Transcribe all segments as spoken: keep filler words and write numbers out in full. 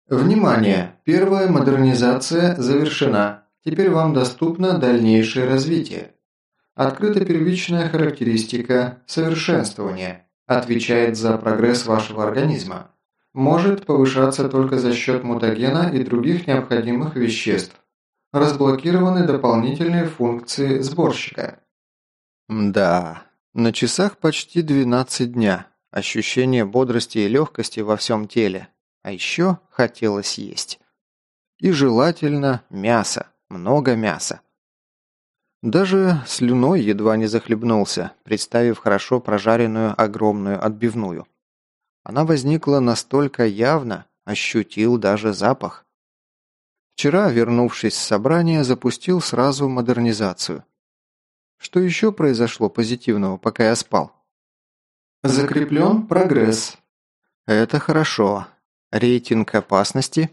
Внимание! Первая модернизация завершена. Теперь вам доступно дальнейшее развитие. Открыта первичная характеристика совершенствования. Отвечает за прогресс вашего организма. Может повышаться только за счет мутагена и других необходимых веществ. Разблокированы дополнительные функции сборщика. Да, на часах почти двенадцать дня. Ощущение бодрости и легкости во всем теле. А еще хотелось есть. И желательно мясо, много мяса. Даже слюной едва не захлебнулся, представив хорошо прожаренную огромную отбивную. Она возникла настолько явно, ощутил даже запах. Вчера, вернувшись с собрания, запустил сразу модернизацию. Что еще произошло позитивного, пока я спал? Закреплен прогресс. Это хорошо. Рейтинг опасности.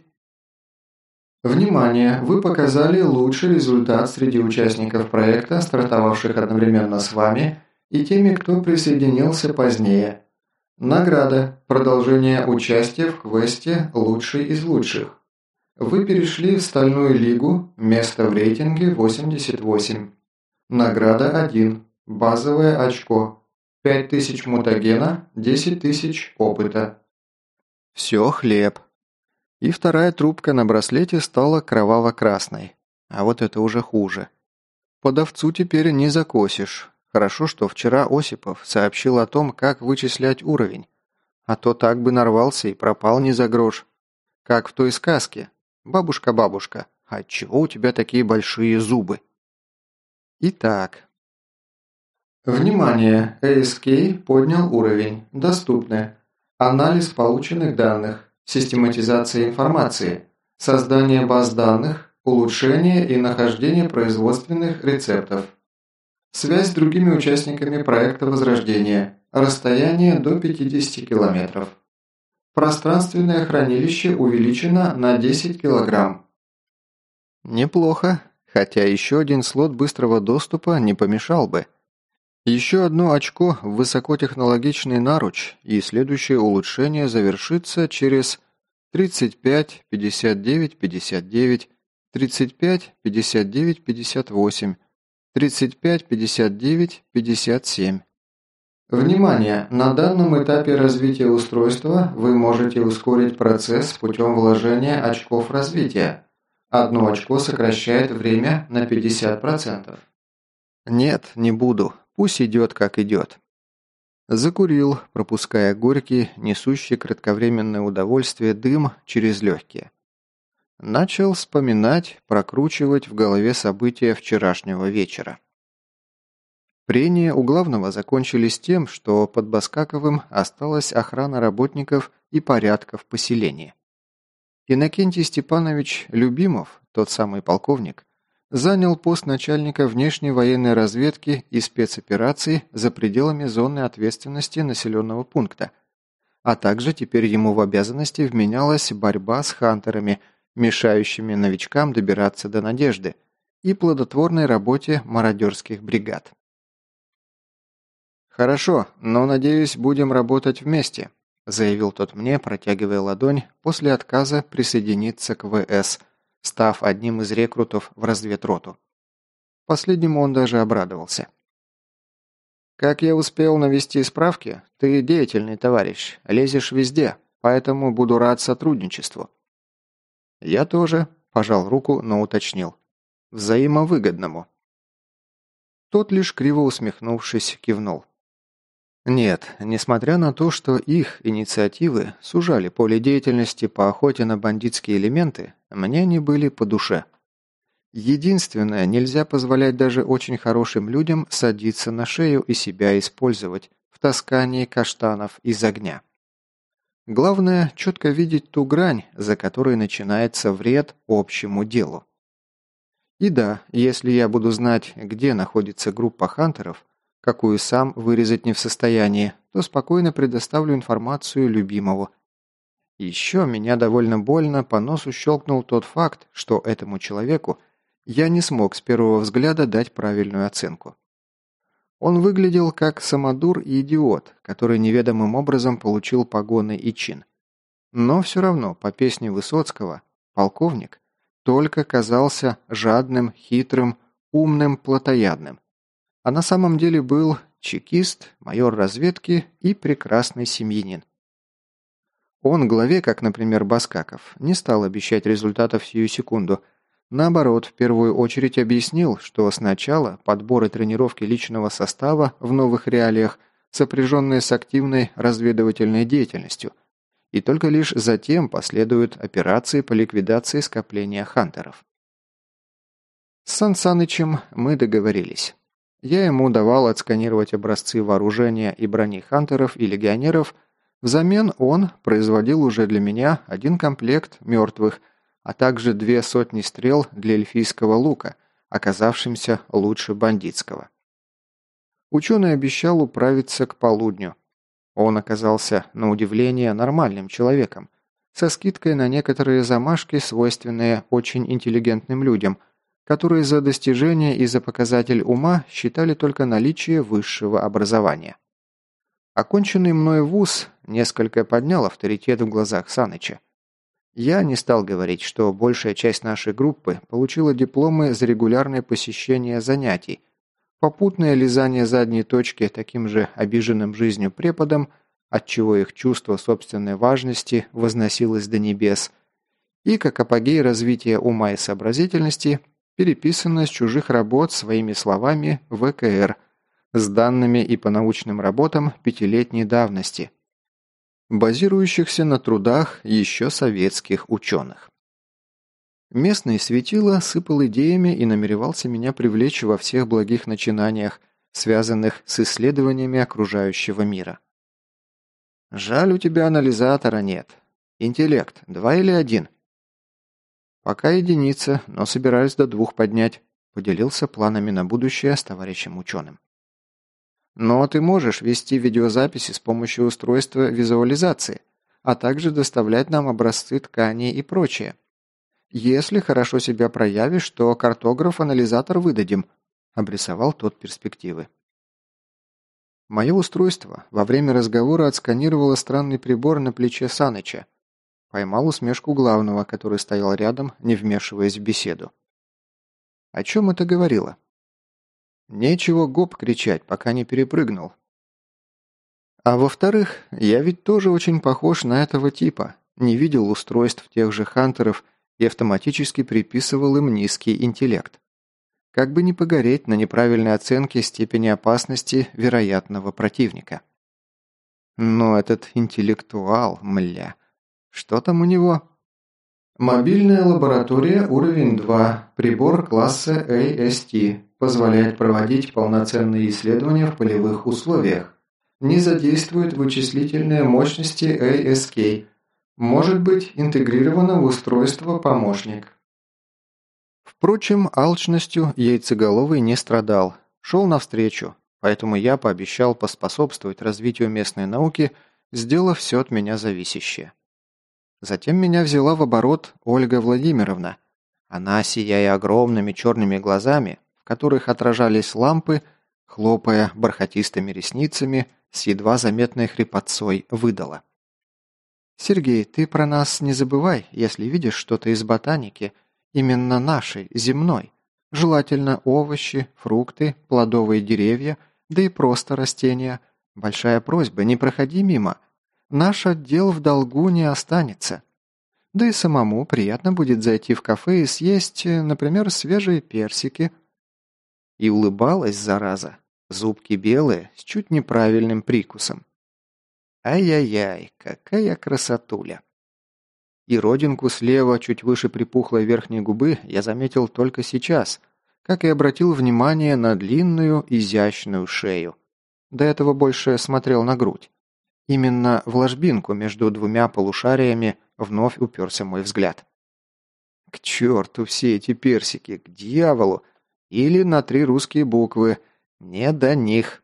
Внимание! Вы показали лучший результат среди участников проекта, стартовавших одновременно с вами, и теми, кто присоединился позднее. Награда. Продолжение участия в квесте «Лучший из лучших». Вы перешли в Стальную Лигу, место в рейтинге восемьдесят восемь. Награда один. Базовое очко. пять тысяч мутагена, десять тысяч опыта. Все хлеб. И вторая трубка на браслете стала кроваво-красной. А вот это уже хуже. Подовцу теперь не закосишь. Хорошо, что вчера Осипов сообщил о том, как вычислять уровень. А то так бы нарвался и пропал не за грош. Как в той сказке. «Бабушка-бабушка, отчего у тебя такие большие зубы?» Итак. Внимание! эй эс кей поднял уровень. Доступны. Анализ полученных данных. Систематизация информации. Создание баз данных. Улучшение и нахождение производственных рецептов. Связь с другими участниками проекта Возрождения. Расстояние до пятидесяти километров. Пространственное хранилище увеличено на десять килограмм. Неплохо, хотя еще один слот быстрого доступа не помешал бы. Еще одно очко в высокотехнологичный наруч, и следующее улучшение завершится через тридцать пять, пятьдесят девять, пятьдесят девять, тридцать пять, пятьдесят девять, пятьдесят восемь, тридцать пять, пятьдесят девять, пятьдесят семь. Внимание! На данном этапе развития устройства вы можете ускорить процесс путем вложения очков развития. Одно очко сокращает время на пятьдесят процентов. Нет, не буду. Пусть идет, как идет. Закурил, пропуская горький, несущий кратковременное удовольствие дым через легкие. Начал вспоминать, прокручивать в голове события вчерашнего вечера. Прения у главного закончились тем, что под Баскаковым осталась охрана работников и порядка в поселении. Иннокентий Степанович Любимов, тот самый полковник, занял пост начальника внешней военной разведки и спецопераций за пределами зоны ответственности населенного пункта, а также теперь ему в обязанности вменялась борьба с хантерами, мешающими новичкам добираться до Надежды, и плодотворной работе мародерских бригад. «Хорошо, но, надеюсь, будем работать вместе», заявил тот мне, протягивая ладонь после отказа присоединиться к ВС, став одним из рекрутов в разведроту. Последнему он даже обрадовался. «Как я успел навести справки, ты деятельный товарищ, лезешь везде, поэтому буду рад сотрудничеству». «Я тоже», – пожал руку, но уточнил. «Взаимовыгодному». Тот лишь криво усмехнувшись кивнул. Нет, несмотря на то, что их инициативы сужали поле деятельности по охоте на бандитские элементы, мне они были по душе. Единственное, нельзя позволять даже очень хорошим людям садиться на шею и себя использовать в таскании каштанов из огня. Главное, четко видеть ту грань, за которой начинается вред общему делу. И да, если я буду знать, где находится группа хантеров, какую сам вырезать не в состоянии, то спокойно предоставлю информацию Любимову. Еще меня довольно больно по носу щелкнул тот факт, что этому человеку я не смог с первого взгляда дать правильную оценку. Он выглядел как самодур и идиот, который неведомым образом получил погоны и чин. Но все равно, по песне Высоцкого, полковник только казался жадным, хитрым, умным, плотоядным. А на самом деле был чекист, майор разведки и прекрасный семьянин. Он главе, как, например, Баскаков, не стал обещать результатов сию секунду. Наоборот, в первую очередь объяснил, что сначала подбор и тренировки личного состава в новых реалиях, сопряженные с активной разведывательной деятельностью, и только лишь затем последуют операции по ликвидации скопления хантеров. С Сан Санычем мы договорились. Я ему давал отсканировать образцы вооружения и брони хантеров и легионеров. Взамен он производил уже для меня один комплект мертвых, а также две сотни стрел для эльфийского лука, оказавшимся лучше бандитского. Ученый обещал управиться к полудню. Он оказался, на удивление, нормальным человеком, со скидкой на некоторые замашки, свойственные очень интеллигентным людям, которые за достижение и за показатель ума считали только наличие высшего образования. Оконченный мной вуз несколько поднял авторитет в глазах Саныча. Я не стал говорить, что большая часть нашей группы получила дипломы за регулярное посещение занятий, попутное лизание задней точки таким же обиженным жизнью преподом, отчего их чувство собственной важности возносилось до небес, и, как апогей развития ума и сообразительности, переписано с чужих работ своими словами в вэ ка эр, с данными и по научным работам пятилетней давности, базирующихся на трудах еще советских ученых. Местный светило сыпал идеями и намеревался меня привлечь во всех благих начинаниях, связанных с исследованиями окружающего мира. «Жаль, у тебя анализатора нет. Интеллект, два или один?» «Пока единица, но собираюсь до двух поднять», поделился планами на будущее с товарищем ученым. «Но ты можешь вести видеозаписи с помощью устройства визуализации, а также доставлять нам образцы тканей и прочее. Если хорошо себя проявишь, то картограф-анализатор выдадим», обрисовал тот перспективы. Мое устройство во время разговора отсканировало странный прибор на плече Саныча. Поймал усмешку главного, который стоял рядом, не вмешиваясь в беседу. О чем это говорило? Нечего гоп кричать, пока не перепрыгнул. А во-вторых, я ведь тоже очень похож на этого типа, не видел устройств тех же хантеров и автоматически приписывал им низкий интеллект. Как бы не погореть на неправильной оценке степени опасности вероятного противника. Но этот интеллектуал, мля, что там у него? Мобильная лаборатория уровень два, прибор класса эй эс ти, позволяет проводить полноценные исследования в полевых условиях. Не задействует вычислительные мощности эй эс кей. Может быть интегрировано в устройство помощник. Впрочем, алчностью яйцеголовый не страдал, шел навстречу, поэтому я пообещал поспособствовать развитию местной науки, сделав все от меня зависящее. Затем меня взяла в оборот Ольга Владимировна. Она, сияя огромными черными глазами, в которых отражались лампы, хлопая бархатистыми ресницами, с едва заметной хрипотцой выдала. «Сергей, ты про нас не забывай, если видишь что-то из ботаники, именно нашей, земной. Желательно овощи, фрукты, плодовые деревья, да и просто растения. Большая просьба, не проходи мимо. Наш отдел в долгу не останется. Да и самому приятно будет зайти в кафе и съесть, например, свежие персики». И улыбалась, зараза, зубки белые, с чуть неправильным прикусом. Ай-яй-яй, какая красотуля. И родинку слева, чуть выше припухлой верхней губы, я заметил только сейчас, как и обратил внимание на длинную, изящную шею. До этого больше смотрел на грудь. Именно в ложбинку между двумя полушариями вновь уперся мой взгляд. К черту все эти персики, к дьяволу! Или на три русские буквы. Не до них.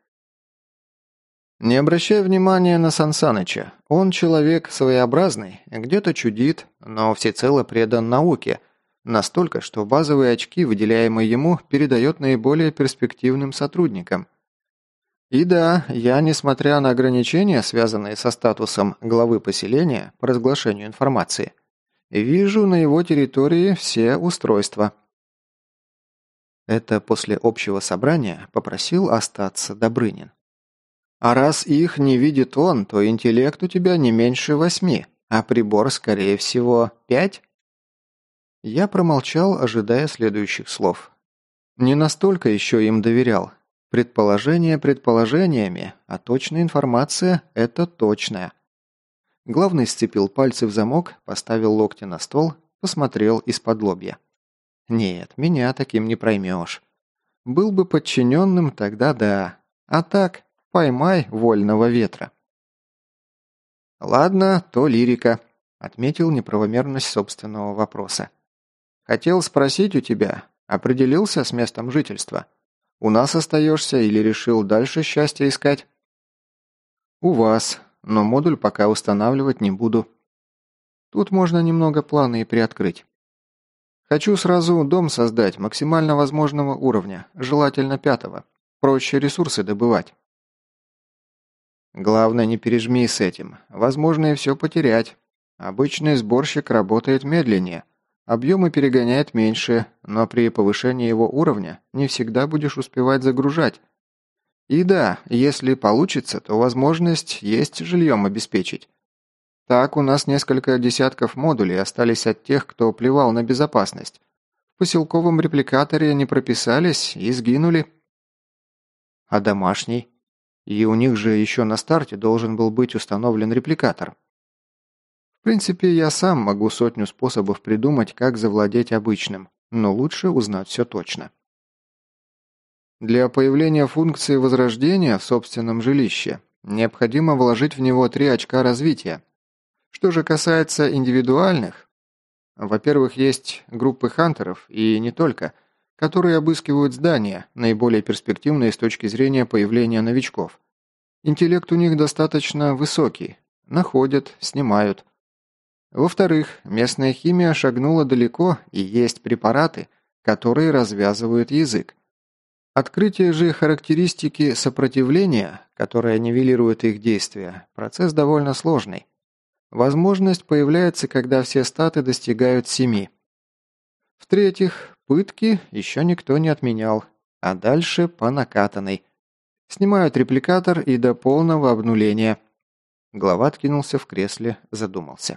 Не обращай внимания на Сан Саныча. Он человек своеобразный, где-то чудит, но всецело предан науке. Настолько, что базовые очки, выделяемые ему, передает наиболее перспективным сотрудникам. И да, я, несмотря на ограничения, связанные со статусом главы поселения по разглашению информации, вижу на его территории все устройства. Это после общего собрания попросил остаться Добрынин. А раз их не видит он, то интеллект у тебя не меньше восьми, а прибор, скорее всего, пять? Я промолчал, ожидая следующих слов. Не настолько еще им доверял. Предположения предположениями, а точная информация – это точная. Главный сцепил пальцы в замок, поставил локти на стол, посмотрел из-под лобья. Нет, меня таким не проймешь. Был бы подчиненным, тогда да. А так, поймай вольного ветра. Ладно, то лирика, отметил неправомерность собственного вопроса. Хотел спросить у тебя, определился с местом жительства? У нас остаешься или решил дальше счастья искать? У вас, но модуль пока устанавливать не буду. Тут можно немного планы и приоткрыть. Хочу сразу дом создать максимально возможного уровня, желательно пятого. Проще ресурсы добывать. Главное, не пережми с этим. Возможно и все потерять. Обычный сборщик работает медленнее. Объемы перегоняет меньше, но при повышении его уровня не всегда будешь успевать загружать. И да, если получится, то возможность есть жильем обеспечить. Так у нас несколько десятков модулей остались от тех, кто плевал на безопасность. В поселковом репликаторе не прописались и сгинули. А домашний? И у них же еще на старте должен был быть установлен репликатор. В принципе, я сам могу сотню способов придумать, как завладеть обычным, но лучше узнать все точно. Для появления функции возрождения в собственном жилище необходимо вложить в него три очка развития. Что же касается индивидуальных, во-первых, есть группы хантеров, и не только, которые обыскивают здания, наиболее перспективные с точки зрения появления новичков. Интеллект у них достаточно высокий, находят, снимают. Во-вторых, местная химия шагнула далеко, и есть препараты, которые развязывают язык. Открытие же характеристики сопротивления, которая нивелирует их действия, процесс довольно сложный. Возможность появляется, когда все статы достигают семи. В-третьих, пытки еще никто не отменял, а дальше по накатанной. Снимают репликатор и до полного обнуления. Глава откинулся в кресле, задумался.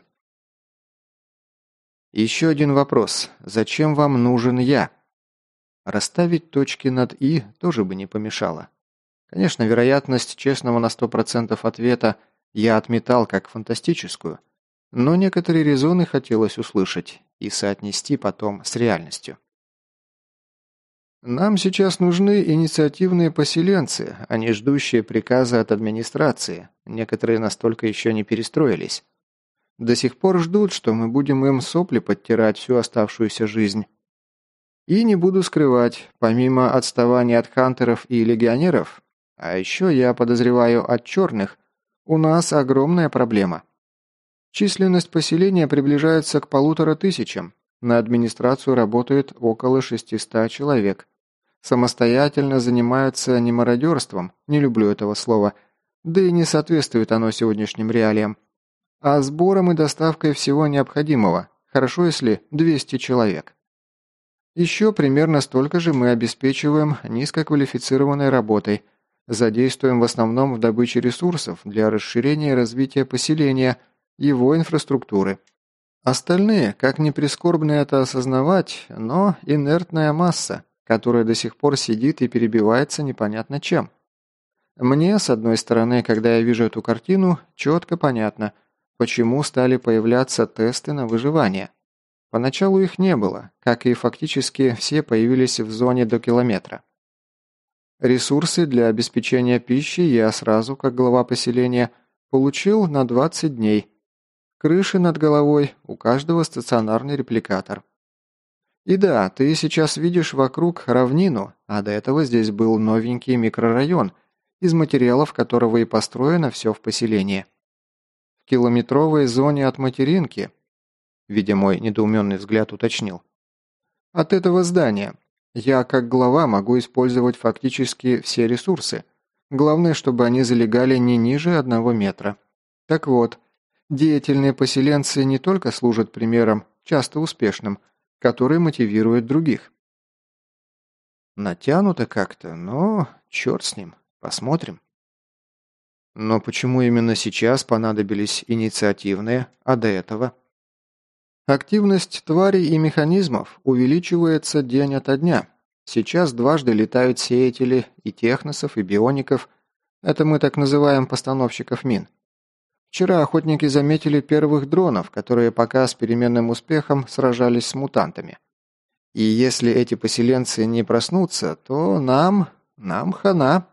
Еще один вопрос. Зачем вам нужен я? Расставить точки над «и» тоже бы не помешало. Конечно, вероятность честного на сто процентов ответа я отметал как фантастическую, но некоторые резоны хотелось услышать и соотнести потом с реальностью. Нам сейчас нужны инициативные поселенцы, а не ждущие приказа от администрации. Некоторые настолько еще не перестроились. До сих пор ждут, что мы будем им сопли подтирать всю оставшуюся жизнь. И не буду скрывать, помимо отставания от хантеров и легионеров, а еще я подозреваю от черных, у нас огромная проблема. Численность поселения приближается к полутора тысячам, на администрацию работает около шестисот человек. Самостоятельно занимаются не мародерством, не люблю этого слова, да и не соответствует оно сегодняшним реалиям, а сбором и доставкой всего необходимого, хорошо если двести человек. Еще примерно столько же мы обеспечиваем низкоквалифицированной работой, задействуем в основном в добыче ресурсов для расширения и развития поселения, его инфраструктуры. Остальные, как ни прискорбно это осознавать, но инертная масса, которая до сих пор сидит и перебивается непонятно чем. Мне, с одной стороны, когда я вижу эту картину, четко понятно, почему стали появляться тесты на выживание. Поначалу их не было, как и фактически все появились в зоне до километра. Ресурсы для обеспечения пищи я сразу, как глава поселения, получил на двадцать дней. Крыши над головой, у каждого стационарный репликатор. И да, ты сейчас видишь вокруг равнину, а до этого здесь был новенький микрорайон, из материалов которого и построено все в поселении. В километровой зоне от материнки, видя мой недоуменный взгляд, уточнил. От этого здания я, как глава, могу использовать фактически все ресурсы, Главное, чтобы они залегали не ниже одного метра. Так вот, деятельные поселенцы не только служат примером, часто успешным, который мотивирует других. Натянуто как-то, но черт с ним, посмотрим. Но почему именно сейчас понадобились инициативные, а до этого? Активность тварей и механизмов увеличивается день ото дня. Сейчас дважды летают сеятели и техносов, и биоников. Это мы так называем постановщиков мин. Вчера охотники заметили первых дронов, которые пока с переменным успехом сражались с мутантами. И если эти поселенцы не проснутся, то нам... нам хана.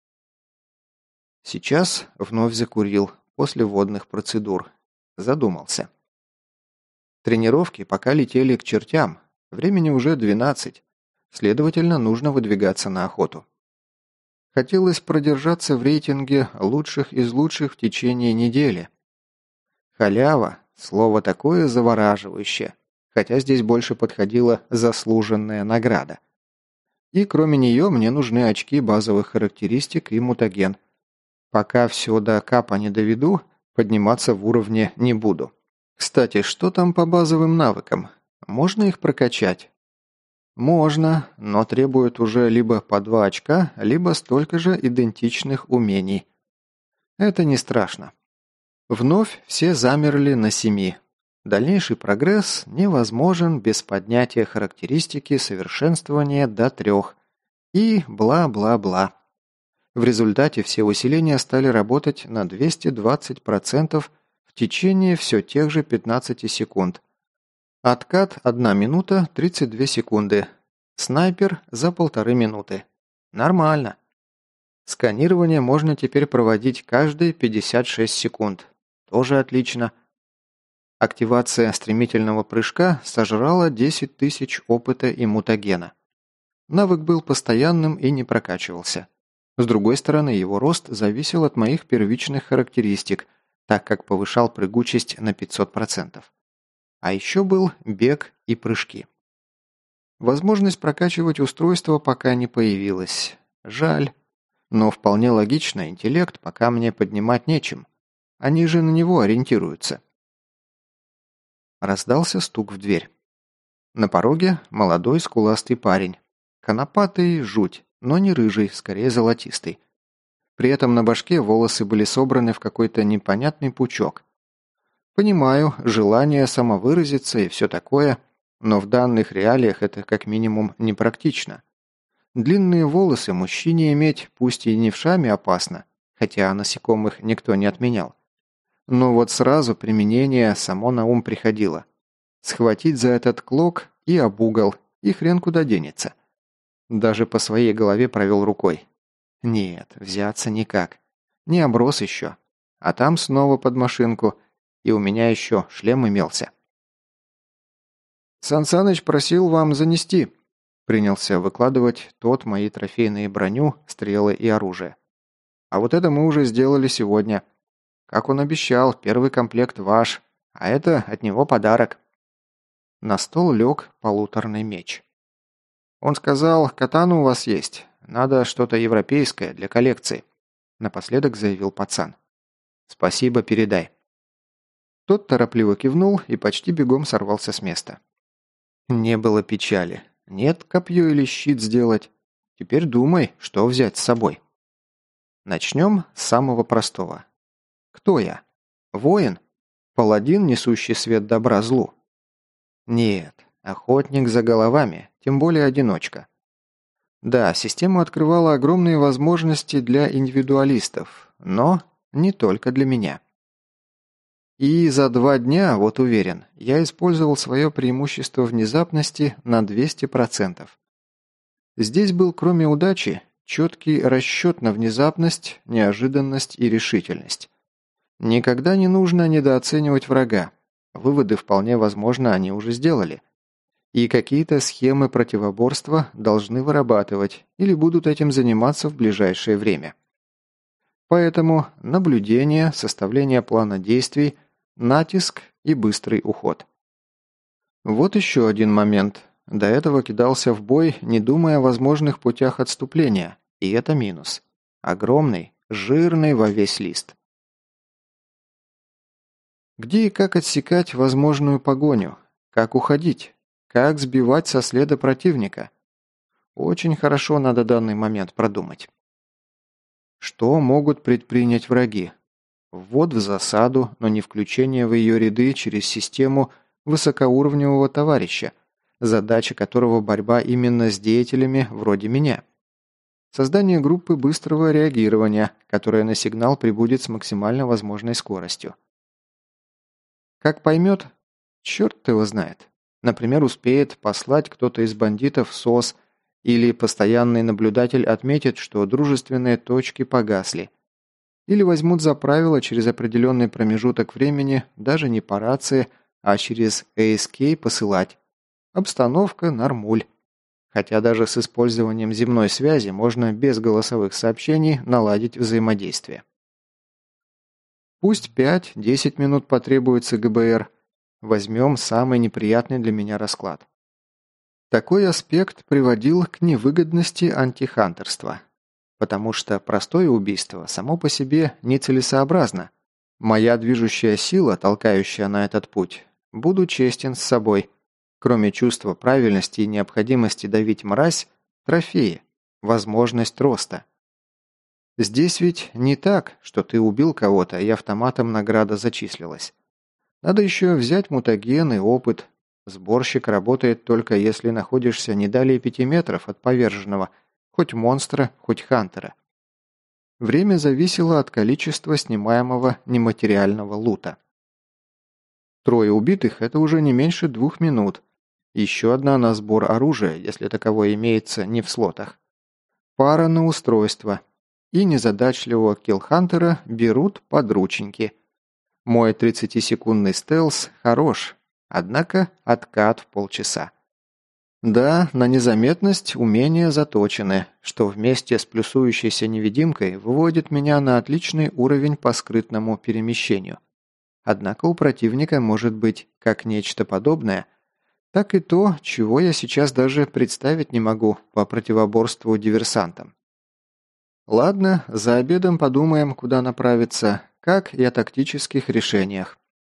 Сейчас вновь закурил после водных процедур. Задумался. Тренировки пока летели к чертям. Времени уже двенадцать. Следовательно, нужно выдвигаться на охоту. Хотелось продержаться в рейтинге лучших из лучших в течение недели. Халява – слово такое завораживающее, хотя здесь больше подходила заслуженная награда. И кроме нее мне нужны очки базовых характеристик и мутаген. Пока все до капа не доведу, подниматься в уровне не буду. Кстати, что там по базовым навыкам? Можно их прокачать? Можно, но требует уже либо по два очка, либо столько же идентичных умений. Это не страшно. Вновь все замерли на семи. Дальнейший прогресс невозможен без поднятия характеристики совершенствования до трех. И бла-бла-бла. В результате все усиления стали работать на двести двадцать процентов в течение все тех же пятнадцати секунд. Откат одна минута тридцать две секунды. Снайпер за полторы минуты. Нормально. Сканирование можно теперь проводить каждые пятьдесят шесть секунд. Тоже отлично. Активация стремительного прыжка сожрала десять тысяч опыта и мутагена. Навык был постоянным и не прокачивался. С другой стороны, его рост зависел от моих первичных характеристик, так как повышал прыгучесть на пятьсот процентов. А еще был бег и прыжки. Возможность прокачивать устройство пока не появилась. Жаль. Но вполне логично, интеллект пока мне поднимать нечем. Они же на него ориентируются. Раздался стук в дверь. На пороге молодой скуластый парень. Конопатый жуть, но не рыжий, скорее золотистый. При этом на башке волосы были собраны в какой-то непонятный пучок. Понимаю, желание самовыразиться и все такое, но в данных реалиях это как минимум непрактично. Длинные волосы мужчине иметь, пусть и не вшами опасно, хотя насекомых никто не отменял. Но вот сразу применение само на ум приходило. Схватить за этот клок и об угол, и хрен куда денется. Даже по своей голове провел рукой. Нет, взяться никак. Не оброс еще. А там снова под машинку, и у меня еще шлем имелся. «Сан Саныч просил вам занести», — принялся выкладывать тот мои трофейные броню, стрелы и оружие. «А вот это мы уже сделали сегодня. Как он обещал, первый комплект ваш, а это от него подарок». На стол лег полуторный меч. «Он сказал, катана у вас есть. Надо что-то европейское для коллекции», — напоследок заявил пацан. «Спасибо, передай». Тот торопливо кивнул и почти бегом сорвался с места. Не было печали. Нет копье или щит сделать. Теперь думай, что взять с собой. Начнем с самого простого. Кто я? Воин? Паладин, несущий свет добра злу? Нет, охотник за головами, тем более одиночка. Да, система открывала огромные возможности для индивидуалистов, но не только для меня. И за два дня, вот уверен, я использовал свое преимущество внезапности на двести процентов. Здесь был, кроме удачи, четкий расчет на внезапность, неожиданность и решительность. Никогда не нужно недооценивать врага. Выводы вполне возможно они уже сделали. И какие-то схемы противоборства должны вырабатывать или будут этим заниматься в ближайшее время. Поэтому наблюдение, составление плана действий, натиск и быстрый уход. Вот еще один момент. До этого кидался в бой, не думая о возможных путях отступления, и это минус. Огромный, жирный во весь лист. Где и как отсекать возможную погоню? Как уходить? Как сбивать со следа противника? Очень хорошо надо данный момент продумать. Что могут предпринять враги? Ввод в засаду, но не включение в ее ряды через систему высокоуровневого товарища, задача которого борьба именно с деятелями вроде меня. Создание группы быстрого реагирования, которая на сигнал прибудет с максимально возможной скоростью. Как поймет? Черт его знает. Например, успеет послать кто-то из бандитов СОС, или постоянный наблюдатель отметит, что дружественные точки погасли. Или возьмут за правило через определенный промежуток времени даже не по рации, а через эй эс кей посылать. Обстановка нормуль. Хотя даже с использованием земной связи можно без голосовых сообщений наладить взаимодействие. Пусть пять-десять минут потребуется гэ бэ эр. Возьмем самый неприятный для меня расклад. Такой аспект приводил к невыгодности антихантерства. Потому что простое убийство само по себе нецелесообразно. Моя движущая сила, толкающая на этот путь, буду честен с собой. Кроме чувства правильности и необходимости давить мразь, трофеи, возможность роста. Здесь ведь не так, что ты убил кого-то, и автоматом награда зачислилась. Надо еще взять мутаген и опыт. Сборщик работает только если находишься не далее пяти метров от поверженного, хоть монстра, хоть хантера. Время зависело от количества снимаемого нематериального лута. Трое убитых – это уже не меньше двух минут. Еще одна на сбор оружия, если таковое имеется не в слотах. Пара на устройство. И незадачливого киллхантера берут подрученьки. Мой тридцатисекундный стелс хорош, однако откат в полчаса. Да, на незаметность умения заточены, что вместе с плюсующейся невидимкой выводит меня на отличный уровень по скрытному перемещению. Однако у противника может быть как нечто подобное, так и то, чего я сейчас даже представить не могу по противоборству диверсантам. Ладно, за обедом подумаем, куда направиться, как и о тактических решениях.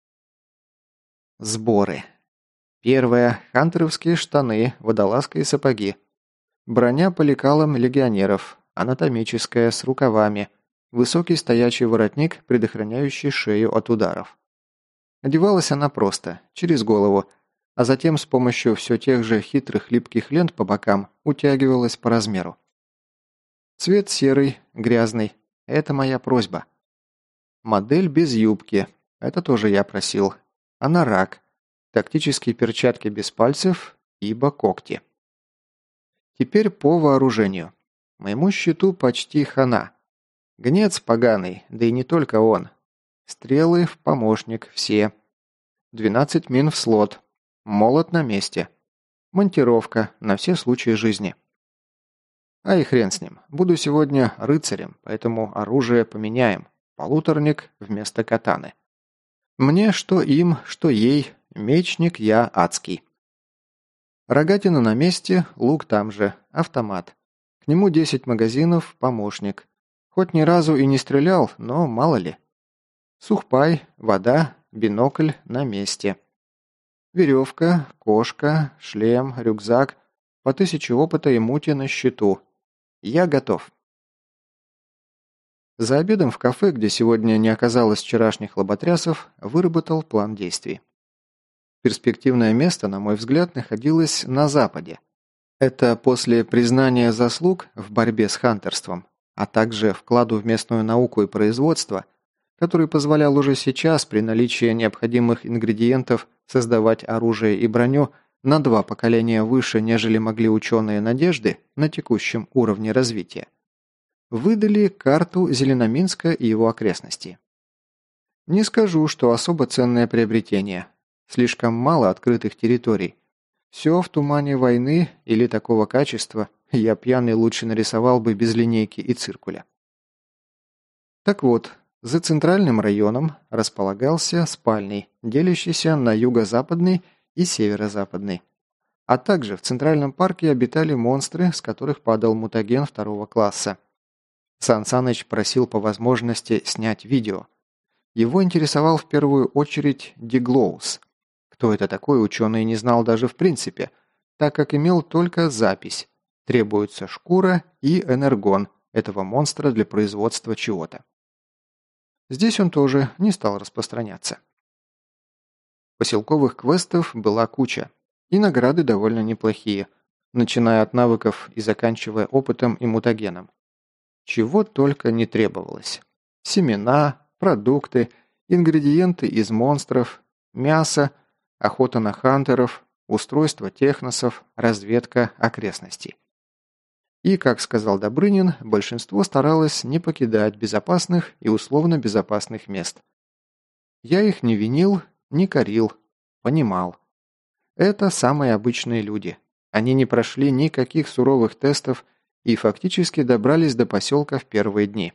Сборы. Первое. Хантеровские штаны, водолазка и сапоги. Броня по лекалам легионеров, анатомическая, с рукавами, высокий стоячий воротник, предохраняющий шею от ударов. Одевалась она просто, через голову, а затем с помощью все тех же хитрых липких лент по бокам утягивалась по размеру. Цвет серый, грязный. Это моя просьба. Модель без юбки. Это тоже я просил. Анорак. Тактические перчатки без пальцев, ибо когти. Теперь по вооружению. Моему щиту почти хана. Гнец поганый, да и не только он. Стрелы в помощник, все. двенадцать мин в слот. Молот на месте. Монтировка на все случаи жизни. А и хрен с ним. Буду сегодня рыцарем, поэтому оружие поменяем. Полуторник вместо катаны. Мне что им, что ей, мечник я адский. Рогатина на месте, лук там же, автомат. К нему десять магазинов, помощник. Хоть ни разу и не стрелял, но мало ли. Сухпай, вода, бинокль на месте. Веревка, кошка, шлем, рюкзак, по тысяче опыта и мути на счету. Я готов. За обедом в кафе, где сегодня не оказалось вчерашних лоботрясов, выработал план действий. Перспективное место, на мой взгляд, находилось на западе. Это после признания заслуг в борьбе с хантерством, а также вкладу в местную науку и производство, который позволял уже сейчас при наличии необходимых ингредиентов создавать оружие и броню на два поколения выше, нежели могли ученые надежды на текущем уровне развития. Выдали карту Зеленоминска и его окрестностей. Не скажу, что особо ценное приобретение. Слишком мало открытых территорий. Все в тумане войны или такого качества я пьяный лучше нарисовал бы без линейки и циркуля. Так вот, за центральным районом располагался спальный, делящийся на юго-западный и северо-западный. А также в центральном парке обитали монстры, с которых падал мутаген второго класса. Сан Саныч просил по возможности снять видео. Его интересовал в первую очередь Диглоус. Кто это такой, ученый не знал даже в принципе, так как имел только запись. Требуется шкура и энергон этого монстра для производства чего-то. Здесь он тоже не стал распространяться. Поселковых квестов была куча, и награды довольно неплохие, начиная от навыков и заканчивая опытом и мутагеном. Чего только не требовалось. Семена, продукты, ингредиенты из монстров, мясо, охота на хантеров, устройство техносов, разведка окрестностей. И, как сказал Добрынин, большинство старалось не покидать безопасных и условно безопасных мест. Я их не винил, не корил, понимал. Это самые обычные люди. Они не прошли никаких суровых тестов и фактически добрались до поселка в первые дни.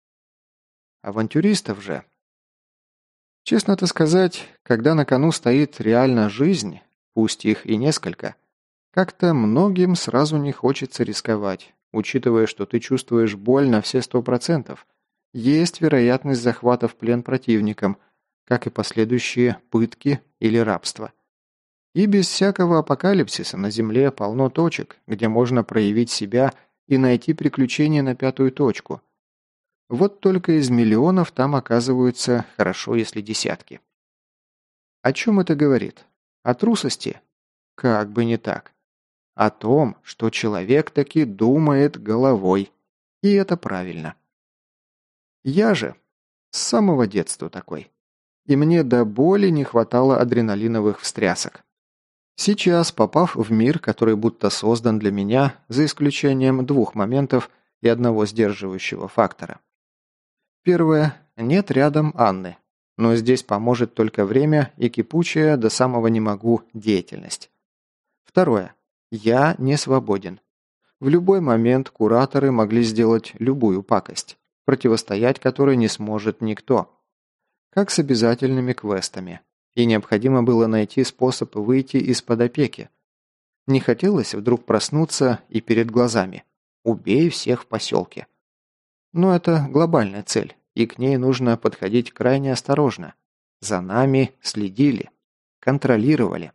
Авантюристов же. Честно-то сказать, когда на кону стоит реально жизнь, пусть их и несколько, как-то многим сразу не хочется рисковать, учитывая, что ты чувствуешь боль на все сто процентов. Есть вероятность захвата в плен противником, как и последующие пытки или рабство. И без всякого апокалипсиса на Земле полно точек, где можно проявить себя и найти приключения на пятую точку. Вот только из миллионов там оказываются, хорошо если десятки. О чем это говорит? О трусости? Как бы не так. О том, что человек таки думает головой. И это правильно. Я же с самого детства такой. И мне до боли не хватало адреналиновых встрясок. Сейчас, попав в мир, который будто создан для меня, за исключением двух моментов и одного сдерживающего фактора. Первое. Нет рядом Анны. Но здесь поможет только время и кипучая до самого не могу деятельность. Второе. Я не свободен. В любой момент кураторы могли сделать любую пакость, противостоять которой не сможет никто. Как с обязательными квестами. И необходимо было найти способ выйти из-под опеки. Не хотелось вдруг проснуться и перед глазами. Убей всех в поселке. Но это глобальная цель, и к ней нужно подходить крайне осторожно. За нами следили, контролировали.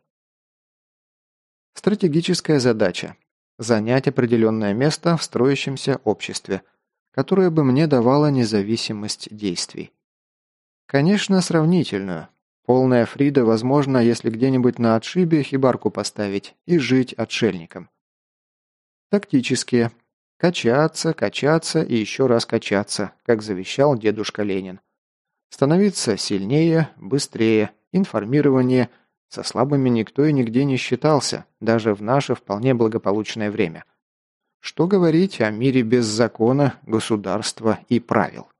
Стратегическая задача – занять определенное место в строящемся обществе, которое бы мне давало независимость действий. Конечно, сравнительную. Полная Фрида возможно, если где-нибудь на отшибе хибарку поставить и жить отшельником. Тактические. Качаться, качаться и еще раз качаться, как завещал дедушка Ленин. Становиться сильнее, быстрее, информирование. Со слабыми никто и нигде не считался, даже в наше вполне благополучное время. Что говорить о мире без закона, государства и правил?